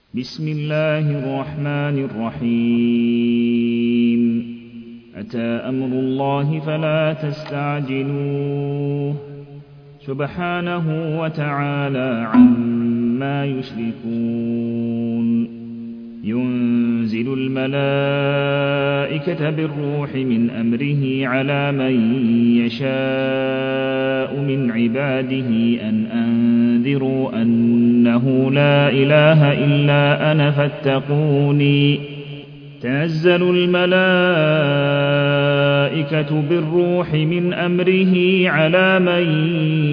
بسم الله الرحمن الرحيم أتى أمر الله فلا تستعجلوه سبحانه وتعالى عما يشركون ينزل الملائكة بالروح من أمره على من يشاء من عباده أن أنذروا أنه لا إله إلا أنا فاتقوني تنزل الملائكة بالروح من أمره على من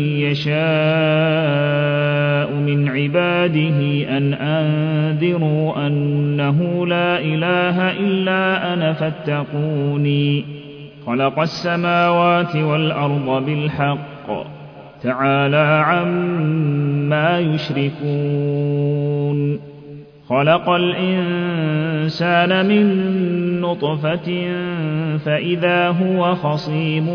يشاء من عباده أن أنذروا أنه لا إله إلا أنا فاتقوني خلق السماوات والأرض بالحق تعالى عما يشركون خلق الإنسان من نطفة فإذا هو خصيم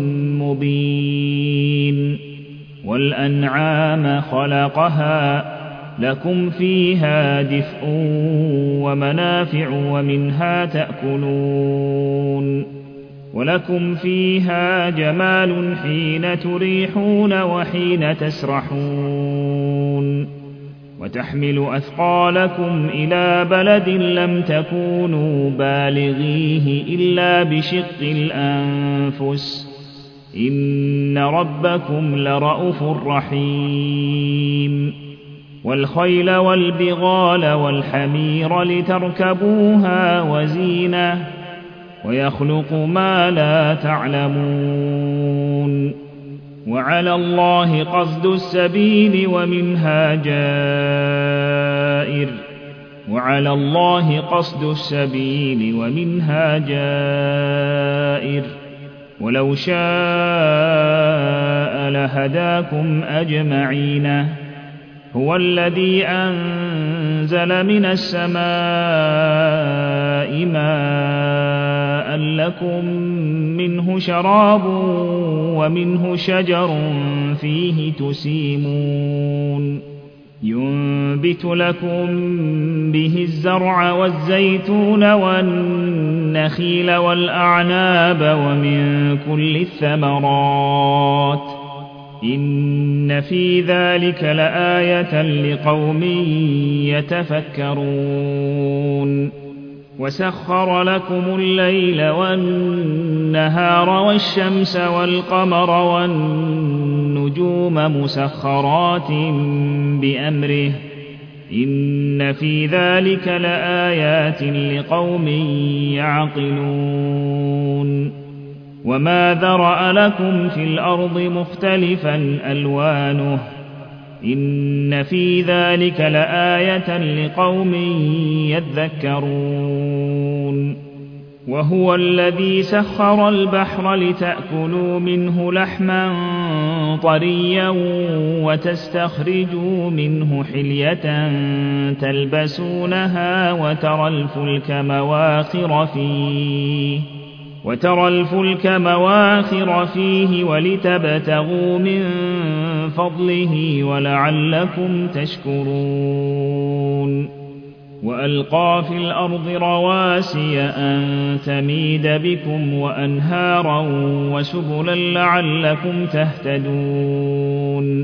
مبين والأنعام خلقها لكم فيها دفء ومنافع ومنها تأكلون ولكم فيها جمال حين تريحون وحين تسرحون وتحمل أثقالكم إلى بلد لم تكونوا بالغيه إلا بشق الأنفس إن ربكم لرءوف رحيم والخيل والبغال والحمير لتركبوها وزينة ويخلق ما لا تعلمون وعلى الله قصد السبيل ومنها جائر وعلى الله قصد السبيل ومنها جائر ولو شاء لهداكم أجمعين هو الذي أنزل من السماء ماء لكم منه شراب ومنه شجر فيه تسيمون ينبت لكم به الزرع والزيتون والنخيل والأعناب ومن كل الثمرات إن في ذلك لآية لقوم يتفكرون وسخر لكم الليل والنهار والشمس والقمر والنجوم مسخرات بأمره إن في ذلك لآيات لقوم يعقلون وما ذرأ لكم في الأرض مختلفا ألوانه إن في ذلك لآية لقوم يذكرون وهو الذي سخر البحر لتأكلوا منه لحما طريا وتستخرجوا منه حلية تلبسونها وترى الفلك مواخر فيه ولتبتغوا من فضله ولعلكم تشكرون وألقى في الأرض رواسي أن تميد بكم وأنهارا وسبلا لعلكم تهتدون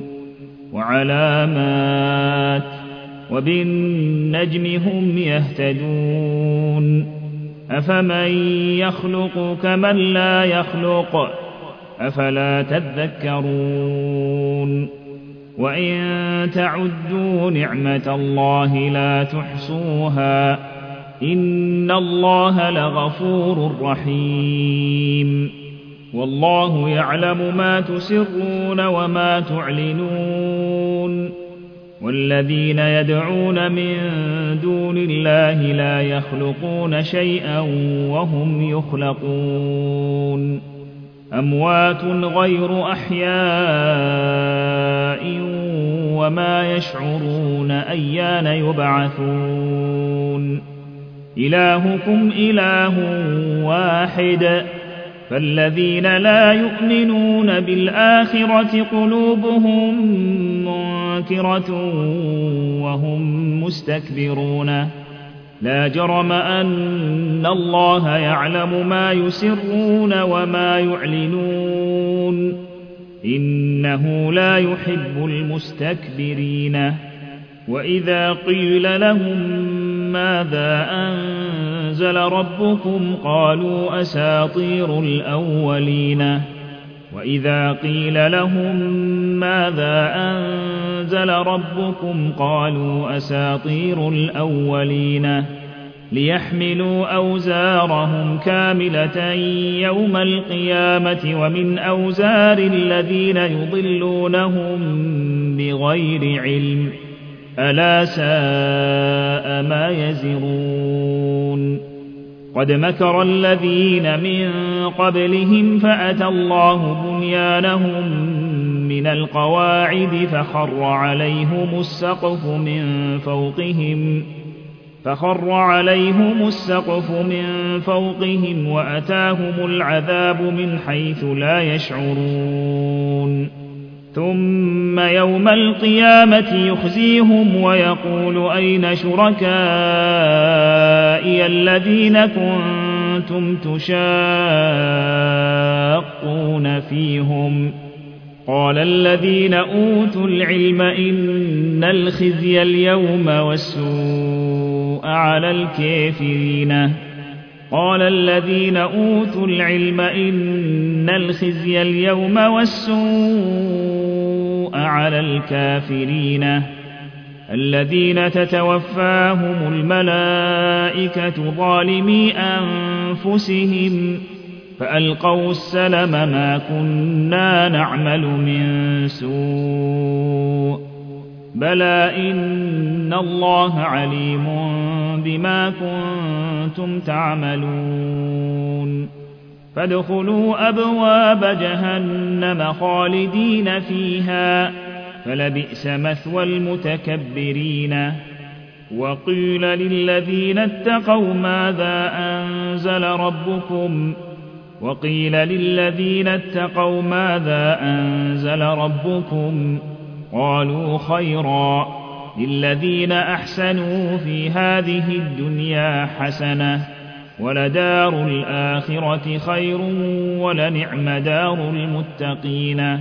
وعلامات وبالنجم هم يهتدون أفمن يخلق كمن لا يخلق أفلا تذكرون وإن تعدوا نعمة الله لا تحصوها إن الله لغفور رحيم والله يعلم ما تسرون وما تعلنون والذين يدعون من دون الله لا يخلقون شيئا وهم يخلقون أموات غير أحياء وما يشعرون أيان يبعثون إلهكم إله واحد فالذين لا يؤمنون بالآخرة قلوبهم منكرة وهم مستكبرون لا جرم أن الله يعلم ما يسرون وما يعلنون إنه لا يحب المستكبرين وإذا قيل لهم ماذا أنزل ربكم قالوا أساطير الأولين وإذا قيل لهم ماذا أنزل ربكم قالوا أساطير الأولين ليحملوا أوزارهم كاملة يوم القيامة ومن أوزار الذين يضلونهم بغير علم ألا ساء ما يزرون قد مكر الذين من قبلهم فأتى الله بنيانهم من القواعد فخر عليهم السقف من فوقهم وأتاهم العذاب من حيث لا يشعرون ثم يوم القيامة يخزيهم ويقول أين شركائي الذين كنتم تشاقون فيهم قال الذين أوتوا العلم إن الخزي اليوم والسوء على الكافرين الذين تتوفاهم الملائكة ظالمي أنفسهم فألقوا السلم ما كنا نعمل من سوء بلى إن الله عليم بما كنتم تعملون فادخلوا أبواب جهنم خالدين فيها فلبئس مثوى المتكبرين وقيل للذين اتقوا ماذا أنزل ربكم قالوا خيرا للذين أحسنوا في هذه الدنيا حسنة ولدار الآخرة خير ولنعم دار المتقين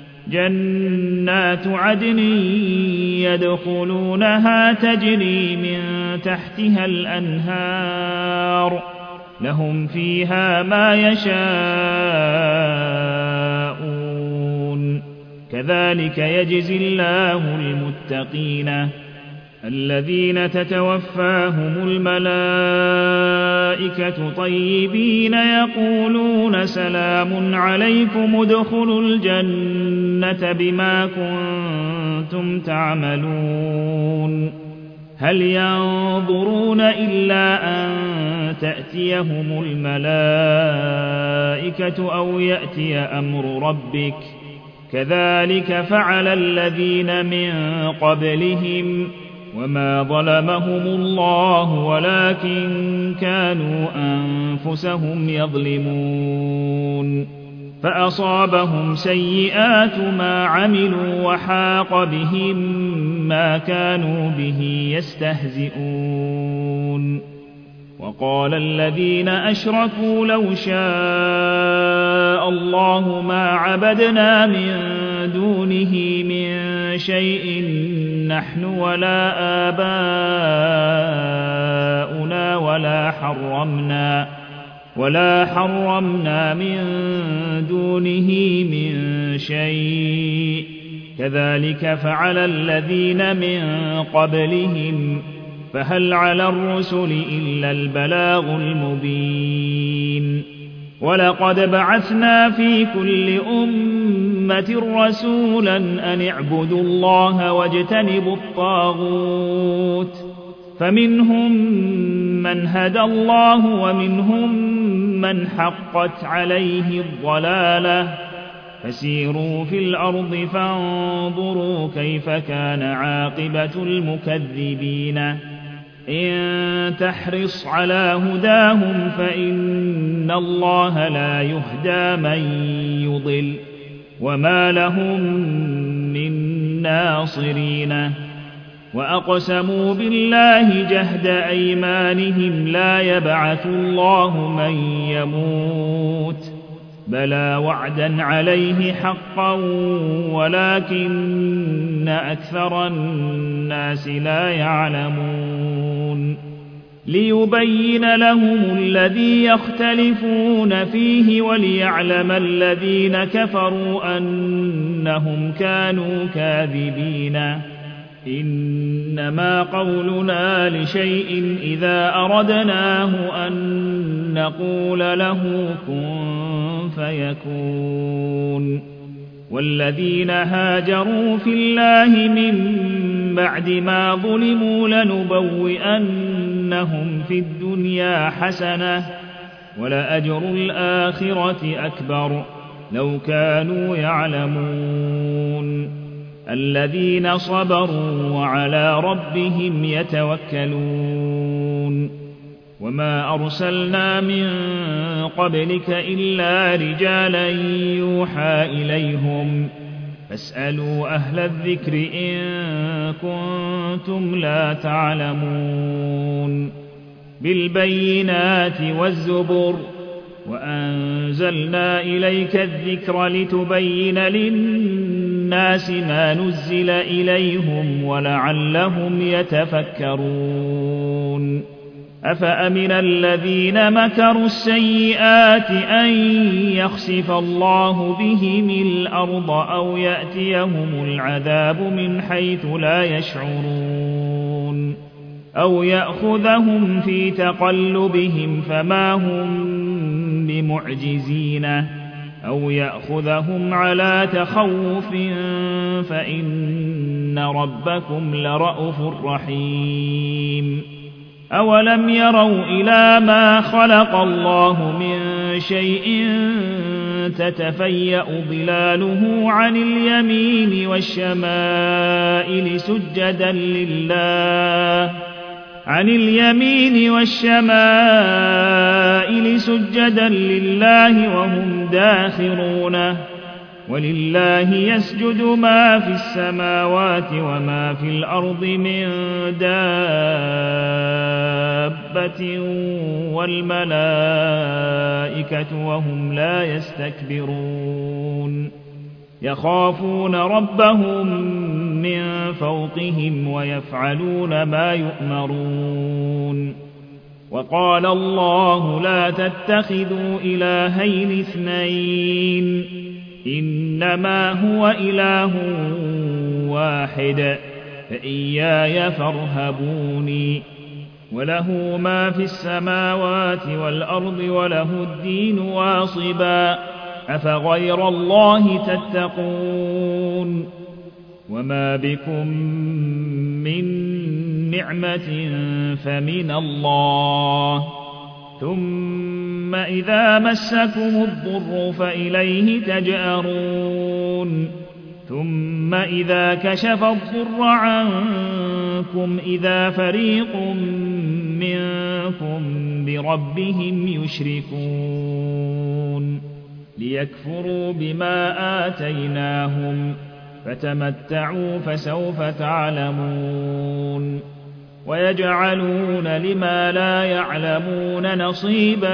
جنات عدن يدخلونها تجري من تحتها الأنهار لهم فيها ما يشاءون كذلك يجزي الله المتقين الذين تتوفاهم الملائكة طيبين يقولون سلام عليكم ادخلوا الجنة بما كنتم تعملون هل ينظرون إلا أن تأتيهم الملائكة أو يأتي أمر ربك كذلك فعل الذين من قبلهم وما ظلمهم الله ولكن كانوا أنفسهم يظلمون فأصابهم سيئات ما عملوا وحاق بهم ما كانوا به يستهزئون وقال الذين أشركوا لو شاء الله ما عبدنا من دونه من شيء نحن ولا آباؤنا ولا حرمنا من دونه من شيء كذلك فعل الذين من قبلهم فهل على الرسل إلا البلاغ المبين ولقد بعثنا في كل أمة رسولا أن اعبدوا الله واجتنبوا الطاغوت فمنهم من هدى الله ومنهم من حقت عليه الضلالة فسيروا في الأرض فانظروا كيف كان عاقبة المكذبين إن تحرص على هداهم فإن الله لا يهدى من يضل وما لهم من ناصرين وأقسموا بالله جهد أيمانهم لا يبعث الله من يموت بلى وعدا عليه حقا ولكن أكثر الناس لا يعلمون ليبين لهم الذي يختلفون فيه وليعلم الذين كفروا أنهم كانوا كاذبين إنما قولنا لشيء إذا أردناه أن نقول له كن فيكون والذين هاجروا في الله من بعد ما ظلموا لنبوئنهم في الدنيا حسنة ولأجر الآخرة أكبر لو كانوا يعلمون الذين صبروا وعلى ربهم يتوكلون وما أرسلنا من قبلك إلا رجالا يوحى إليهم فاسألوا أهل الذكر إن كنتم لا تعلمون بالبينات والزبر وأنزلنا إليك الذكر لتبين للناس ما نزل إليهم ولعلهم يتفكرون أفأمن الذين مكروا السيئات أن يخسف الله بهم الأرض أو يأتيهم العذاب من حيث لا يشعرون أو يأخذهم في تقلبهم فما هم بمعجزين أو يأخذهم على تخوف فإن ربكم لرءوف رحيم أولم يروا إلى ما خلق الله من شيء تتفيأ ظلاله عن اليمين والشمائل سجدا لله وهم داخرون ولله يسجد ما في السماوات وما في الأرض من دابة والملائكة وهم لا يستكبرون يخافون ربهم من فوقهم ويفعلون ما يؤمرون وقال الله لا تتخذوا إلهين اثنين إنما هو إله واحد فإياي فارهبوني وله ما في السماوات والأرض وله الدين واصبا أفغير الله تتقون وما بكم من نعمة فمن الله ثم إذا مسكم الضر فإليه تجأرون ثم إذا كشف الضر عنكم إذا فريق منكم بربهم يشركون ليكفروا بما آتيناهم فتمتعوا فسوف تعلمون ويجعلون لما لا يعلمون نصيبا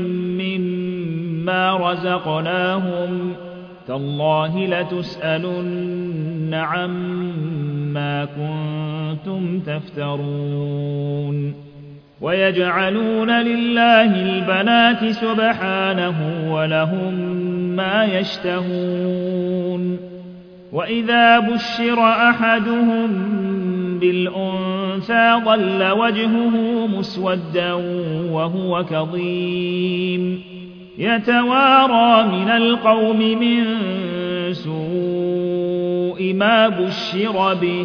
مما رزقناهم تالله لتسألن عما كنتم تفترون ويجعلون لله البنات سبحانه ولهم ما يشتهون وإذا بشر أحدهم بالأنثى ظل وجهه مسودا وهو كظيم يتوارى من القوم من سوء ما بشر به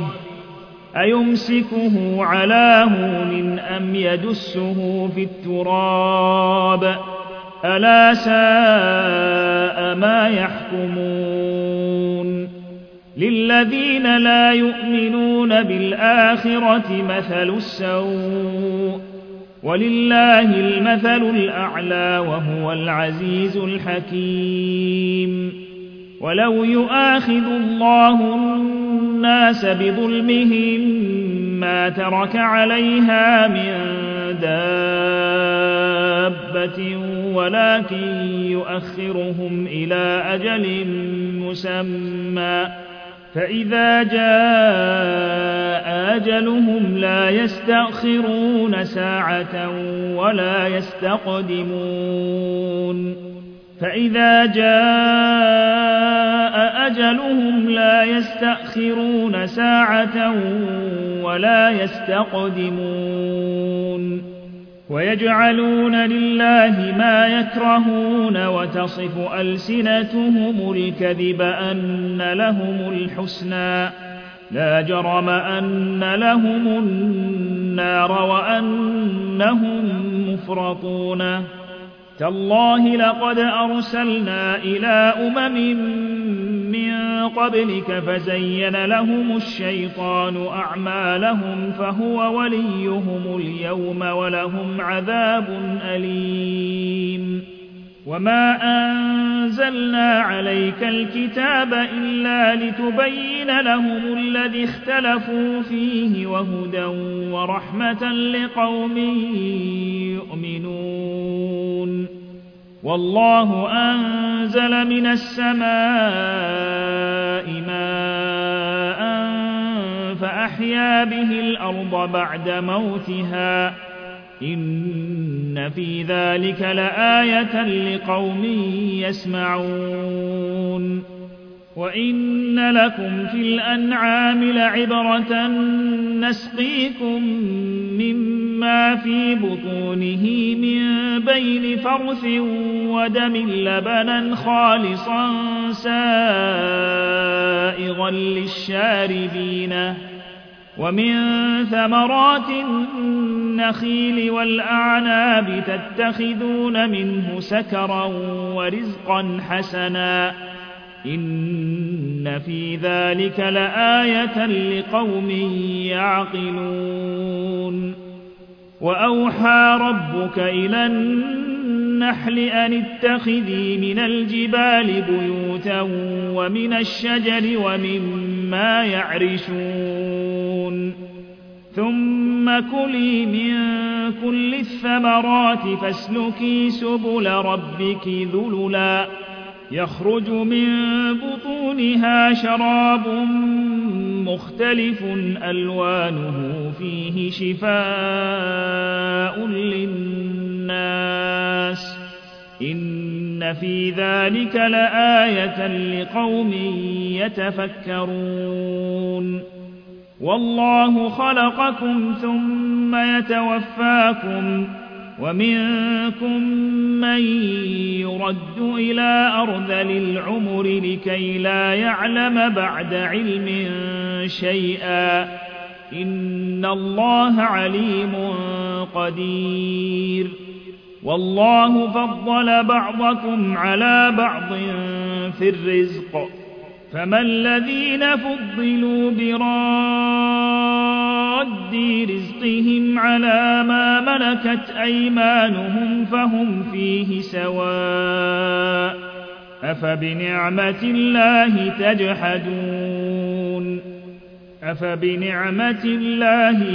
أيمسكه على هون أم يدسه في التراب ألا ساء ما يحكمون للذين لا يؤمنون بالآخرة مثل السوء ولله المثل الأعلى وهو العزيز الحكيم ولو يؤاخذ الله الناس بظلمهم ما ترك عليها من دابة ولكن يؤخرهم إلى أجل مسمى فإذا جاء أجلهم لا يستأخرون ساعة ولا يستقدمون فإذا جاء أجلهم لا يستأخرون ساعة ولا يستقدمون ويجعلون لله ما يكرهون وتصف ألسنتهم الكذب أن لهم الحسنى لا جرم أن لهم النار وأنهم مفرطون تالله لقد أرسلنا إلى من قبلك فزين لهم الشيطان أعمالهم فهو وليهم اليوم ولهم عذاب أليم وما أنزلنا عليك الكتاب إلا لتبين لهم الذي اختلفوا فيه وهدى ورحمة لقوم يؤمنون والله أنزل من السماء ماء فأحيا به الأرض بعد موتها إن في ذلك لآية لقوم يسمعون وإن لكم في الأنعام لعبرة نسقيكم مما في بطونه من بين فرث ودم لبنا خالصا سائغا للشاربين ومن ثمرات النخيل والأعناب تتخذون منه سكرا ورزقا حسنا إن في ذلك لآية لقوم يعقلون وأوحى ربك إلى النحل أن اتخذي من الجبال بيوتا ومن الشجر ومما يعرشون ثم كلي من كل الثمرات فاسلكي سبل ربك ذللا يخرج من بطونها شراب مختلف ألوانه فيه شفاء للناس إن في ذلك لآية لقوم يتفكرون والله خلقكم ثم يتوفاكم ومنكم من يرد إلى أرذل العمر لكي لا يعلم بعد علم شيئا إن الله عليم قدير والله فضل بعضكم على بعض في الرزق فما الذين فضلوا براد رزقهم على ما ملكت أيمانهم فهم فيه سواء أفبنعمة الله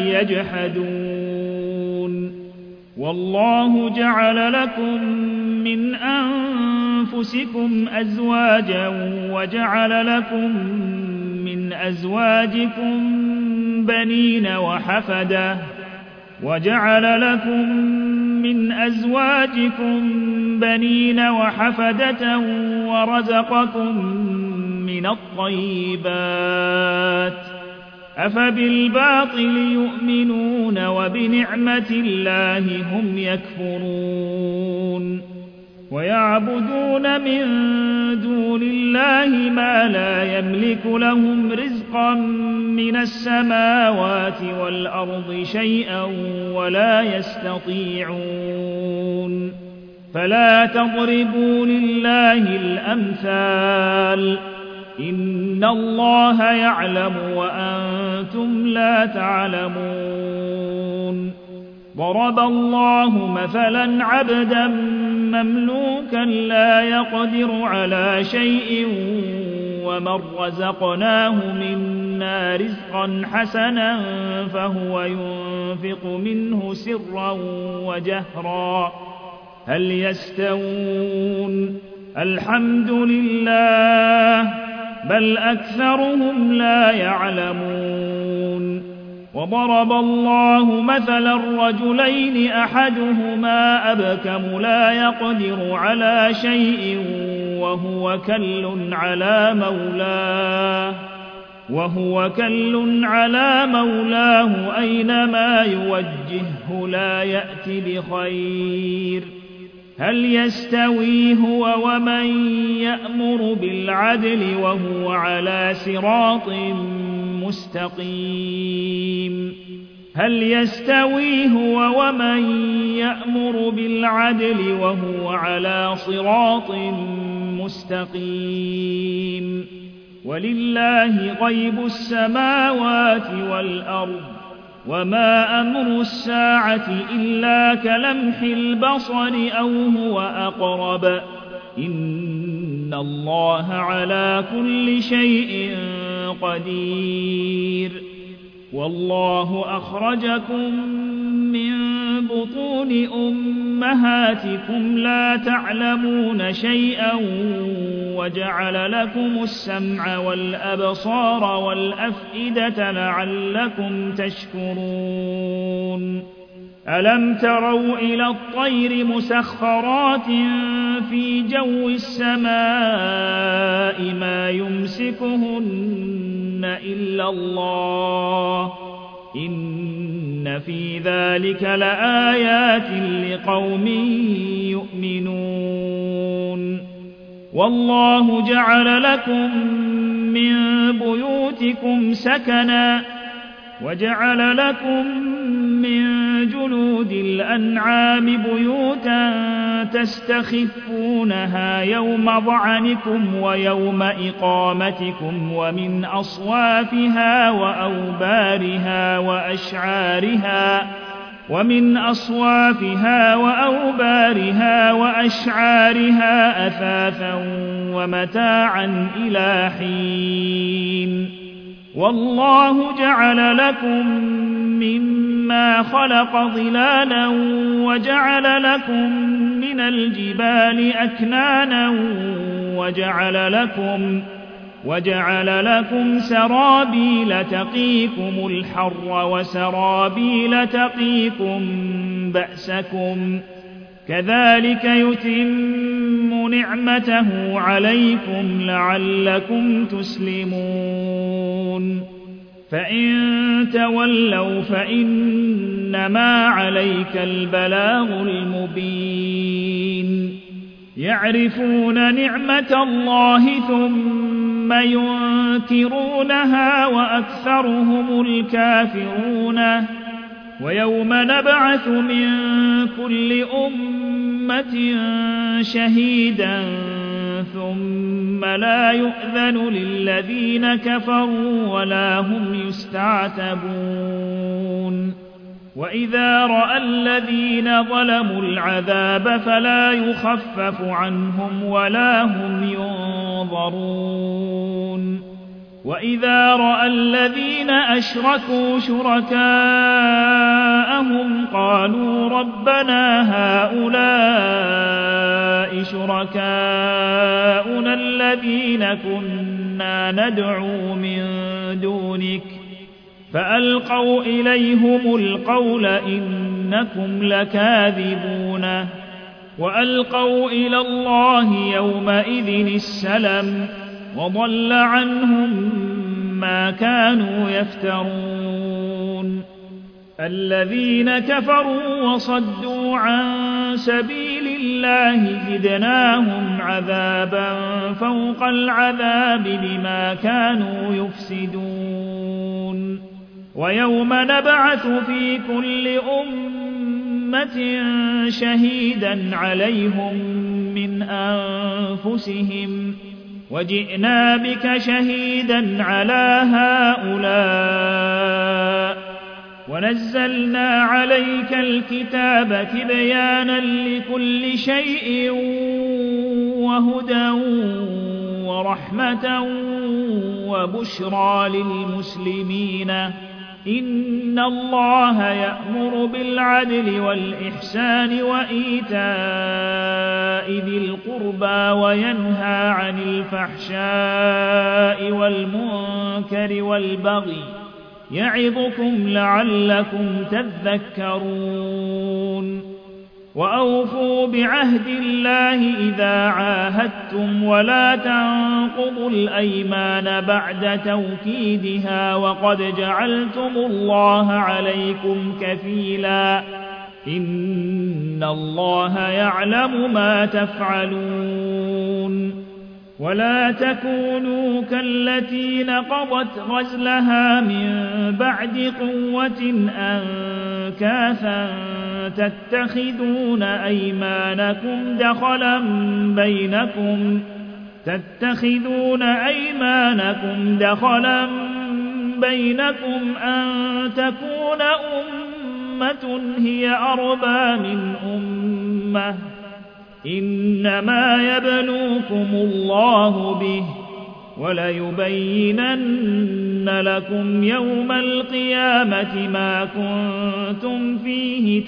يجحدون والله جعل لكم من أنفسكم أزواجا وجعل لكم من أزواجكم بنين وحفدة ورزقكم من الطيبات أفبالباطل يؤمنون وبنعمة الله هم يكفرون ويعبدون من دون الله ما لا يملك لهم رزقا من السماوات والأرض شيئا ولا يستطيعون فلا تضربوا لله الأمثال إن الله يعلم وأنتم لا تعلمون ضرب الله مثلا عبدا مملوكا لا يقدر على شيء ومن رزقناه منا رزقا حسنا فهو ينفق منه سرا وجهرا هل يستوون الحمد لله بل أكثرهم لا يعلمون وضرب الله مثلا رجلين أحدهما أبكم لا يقدر على شيء وهو كل على مولاه أينما يوجهه لا يأت بخير هل يستوي هو ومن يأمر بالعدل وهو على صراط مستقيم هل يستوي هو ومن يأمر بالعدل وهو على صراط مستقيم ولله غيب السماوات والأرض وما أمر الساعة إلا كلمح البصر أو هو أقرب إن الله على كل شيء قدير والله أخرجكم من بطون أمهاتكم لا تعلمون شيئا وجعل لكم السمع والأبصار والأفئدة لعلكم تشكرون ألم تروا إلى الطير مسخرات في جو السماء ما يمسكهن إلا الله إن في ذلك لآيات لقوم يؤمنون والله جعل لكم من بيوتكم سكنا وجعل لكم من جلود الأنعام بيوتا تستخفونها يوم ظعنكم ويوم إقامتكم ومن أصوافها وأوبارها وأشعارها أثاثا ومتاعا إلى حين والله جعل لكم مما خلق ظلالا وجعل لكم من الجبال أكنانا وجعل لكم سرابيل تقيكم الحر وسرابيل تقيكم بأسكم كذلك يتم نعمته عليكم لعلكم تسلمون فإن تولوا فإنما عليك البلاغ المبين يعرفون نعمة الله ثم ينكرونها وأكثرهم الكافرون ويوم نبعث من كل أمة شهيدا ثم لا يؤذن للذين كفروا ولا هم يستعتبون وإذا رأى الذين ظلموا العذاب فلا يخفف عنهم ولا هم ينظرون وإذا رأى الذين أشركوا شركاءهم قالوا ربنا هؤلاء شركاؤنا الذين كنا ندعو من دونك فألقوا إليهم القول إنكم لكاذبون وألقوا إلى الله يومئذ السلم وضل عنهم ما كانوا يفترون الذين كفروا وصدوا عن سبيل الله زدناهم عذابا فوق العذاب بما كانوا يفسدون ويوم نبعث في كل أمة شهيدا عليهم من أنفسهم وجئنا بك شهيدا على هؤلاء ونزلنا عليك الكتاب تبيانا لكل شيء وهدى ورحمة وبشرى للمسلمين إن الله يأمر بالعدل والإحسان وإيتاء ذي القربى وينهى عن الفحشاء والمنكر والبغي يعظكم لعلكم تذكرون وأوفوا بعهد الله إذا عاهدتم ولا تنقضوا الأيمان بعد توكيدها وقد جعلتم الله عليكم كفيلا إن الله يعلم ما تفعلون ولا تكونوا كالتي نقضت غزلها من بعد قوة أنكاثا تتخذون أيمانكم دخلا بينكم أن تكون أمة هي أربى من أمة إنما يبلوكم الله به وليبينن لكم يوم القيامة ما كنتم فيه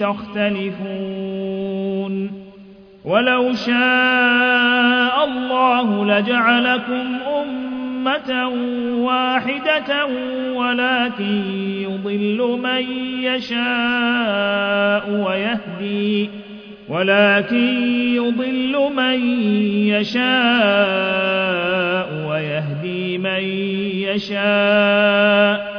تختلفون ولو شاء الله لجعلكم أمة واحدة ولكن يضل من يشاء ويهدي من يشاء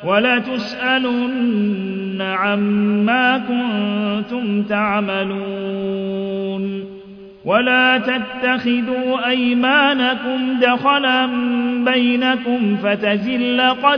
ولتسألن عما كنتم تعملون ولا تتخذوا أيمانكم دخلا بينكم فتزل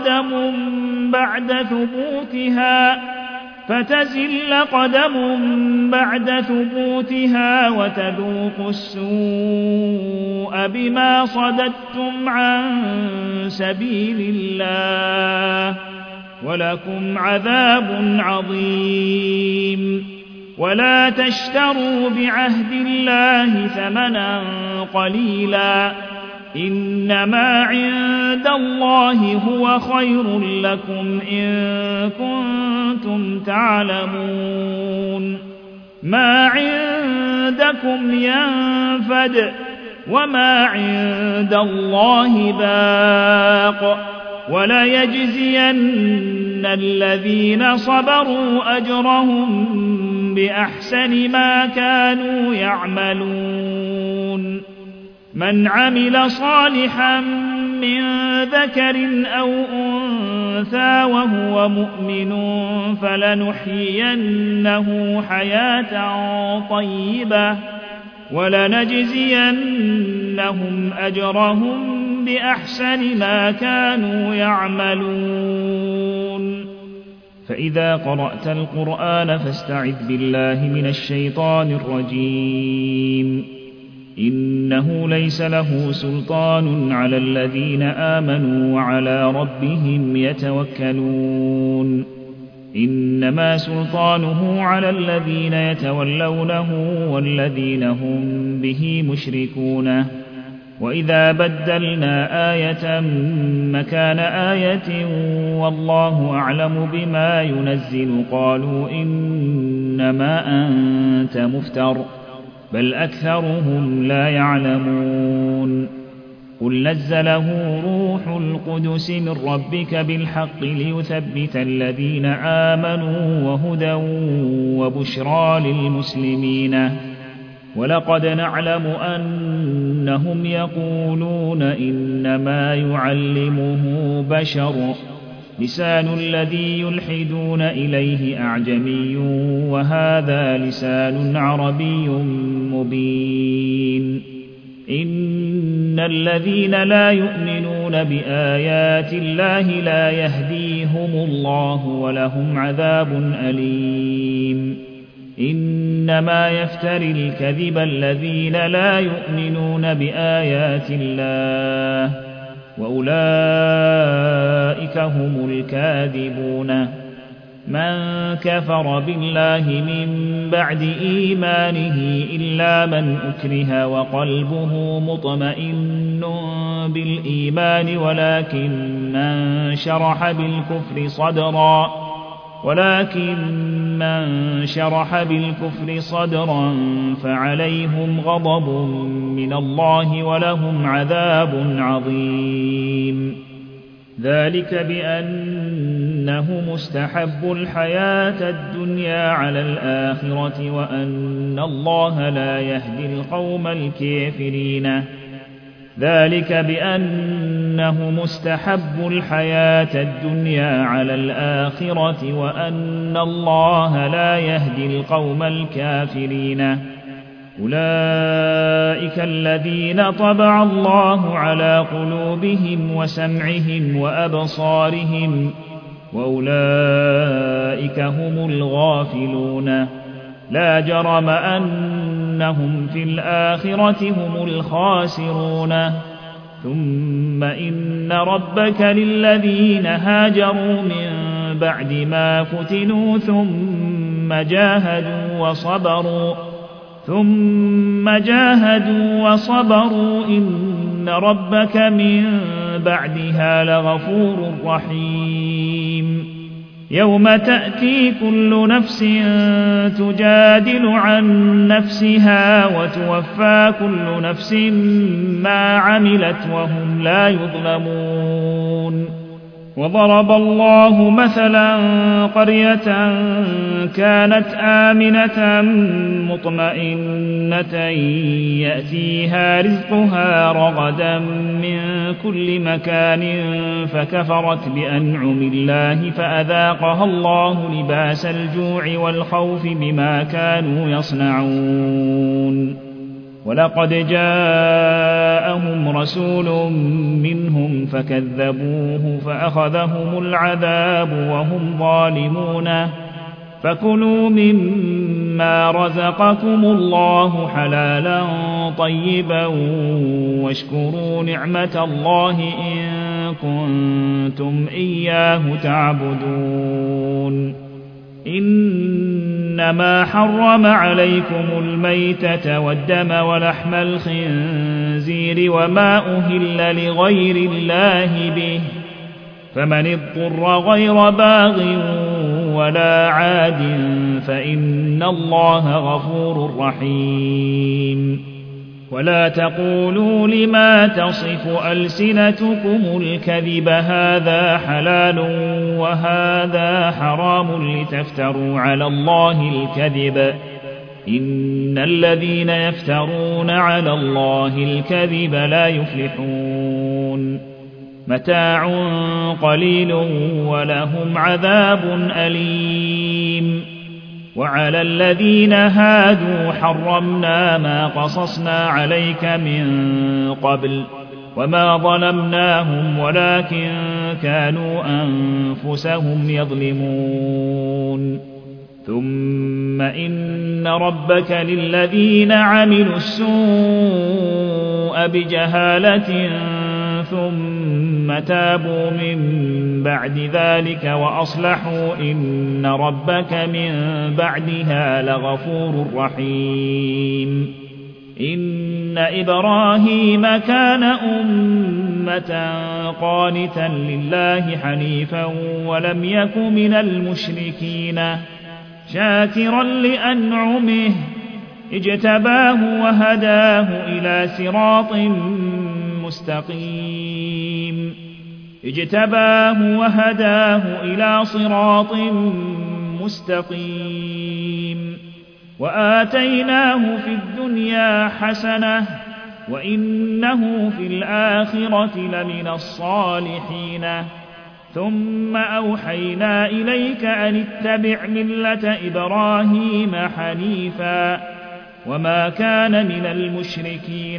قدم بعد ثبوتها وتذوقوا السوء بما صددتم عن سبيل الله ولكم عذاب عظيم ولا تشتروا بعهد الله ثمنا قليلا إنما عند الله هو خير لكم إن كنتم تعلمون ما عندكم ينفد وما عند الله باق وليجزين الذين صبروا أجرهم بأحسن ما كانوا يعملون من عمل صالحا من ذكر أو أنثى وهو مؤمن فلنحيينه حياة طيبة ولنجزينهم أجرهم بأحسن ما كانوا يعملون فإذا قرأت القرآن فاستعذ بالله من الشيطان الرجيم إنه ليس له سلطان على الذين آمنوا وعلى ربهم يتوكلون إنما سلطانه على الذين يتولونه والذين هم به مشركون وإذا بدلنا آية مكان آية والله أعلم بما ينزل قالوا إنما أنت مفتر بل أكثرهم لا يعلمون قل نزله روح القدس من ربك بالحق ليثبت الذين آمنوا وهدى وبشرى للمسلمين ولقد نعلم أنهم يقولون إنما يعلمه بشر لسان الذي يلحدون إليه أعجمي وهذا لسان عربي مبين إن الذين لا يؤمنون بآيات الله لا يهديهم الله ولهم عذاب أليم إنما يفتري الكذب الذين لا يؤمنون بآيات الله وأولئك هم الكاذبون. من كفر بالله من بعد إيمانه إلا من أكره وقلبه مطمئن بالإيمان ولكن من شرح بالكفر صدرا فعليهم غضب من الله ولهم عذاب عظيم. ذلك بأنه مستحب الحياة الدنيا على الآخرة وأن الله لا يهدي القوم الكافرين. ذلك بأنه مستحب الحياة الدنيا على الآخرة وأن الله لا يهدي القوم الكافرين. أولئك الذين طبع الله على قلوبهم وسمعهم وأبصارهم وأولئك هم الغافلون. لا جرم أنهم في الآخرة هم الخاسرون. ثم إن ربك للذين هاجروا من بعد ما فتنوا ثم جاهدوا وصبروا إن ربك من بعدها لغفور رحيم. يوم تأتي كل نفس تجادل عن نفسها وتوفى كل نفس ما عملت وهم لا يظلمون. وضرب الله مثلا قرية كانت آمنة مطمئنة يأتيها رزقها رغدا من كل مكان فكفرت بأنعم الله فأذاقها الله لباس الجوع والخوف بما كانوا يصنعون. ولقد جاءهم رسول منهم فكذبوه فأخذهم العذاب وهم ظالمون. فكلوا مما رزقكم الله حلالا طيبا واشكروا نعمة الله إن كنتم إياه تعبدون. إنما حرم عليكم الميتة والدم ولحم الخنزير وما أهل لغير الله به فمن اضطر غير باغ ولا عاد فإن الله غفور رحيم. ولا تقولوا لما تصف ألسنتكم الكذب هذا حلال وهذا حرام لتفتروا على الله الكذب إن الذين يفترون على الله الكذب لا يفلحون. متاع قليل ولهم عذاب أليم. وعلى الذين هادوا حرمنا ما قصصنا عليك من قبل وما ظلمناهم ولكن كانوا أنفسهم يظلمون. ثم إن ربك للذين عملوا السوء بجهالة ثم تابوا من بعد ذلك وأصلحوا إن ربك من بعدها لغفور رحيم. إن إبراهيم كان أمة قانتا لله حنيفا ولم يك من المشركين شاكرا لأنعمه اجتباه وهداه إلى صراط مستقيم وآتيناه في الدنيا حسنة وإنه في الآخرة لمن الصالحين. ثم أوحينا إليك أن اتبع ملة إبراهيم حنيفا وما كان من المشركين.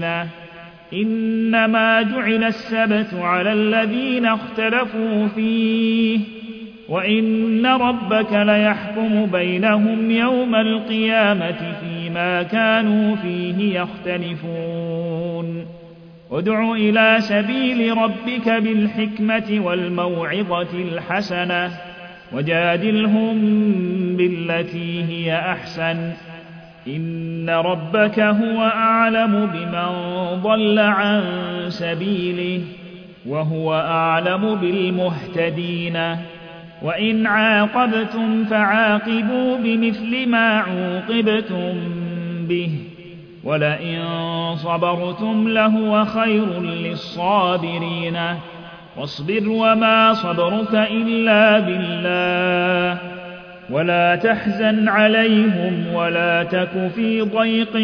إنما جعل السبت على الذين اختلفوا فيه وإن ربك ليحكم بينهم يوم القيامة فيما كانوا فيه يختلفون ادع إلى سبيل ربك بالحكمة والموعظة الحسنة وجادلهم بالتي هي أحسن إن ربك هو أعلم بمن ضل عن سبيله وهو أعلم بالمهتدين وإن عاقبتم فعاقبوا بمثل ما عوقبتم به ولئن صبرتم لهو خير للصابرين واصبر وما صبرك إلا بالله ولا تحزن عليهم ولا تك في ضيق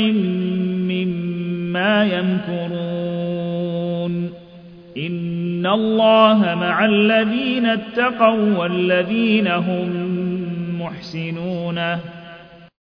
مما يمكرون إن الله مع الذين اتقوا والذين هم محسنون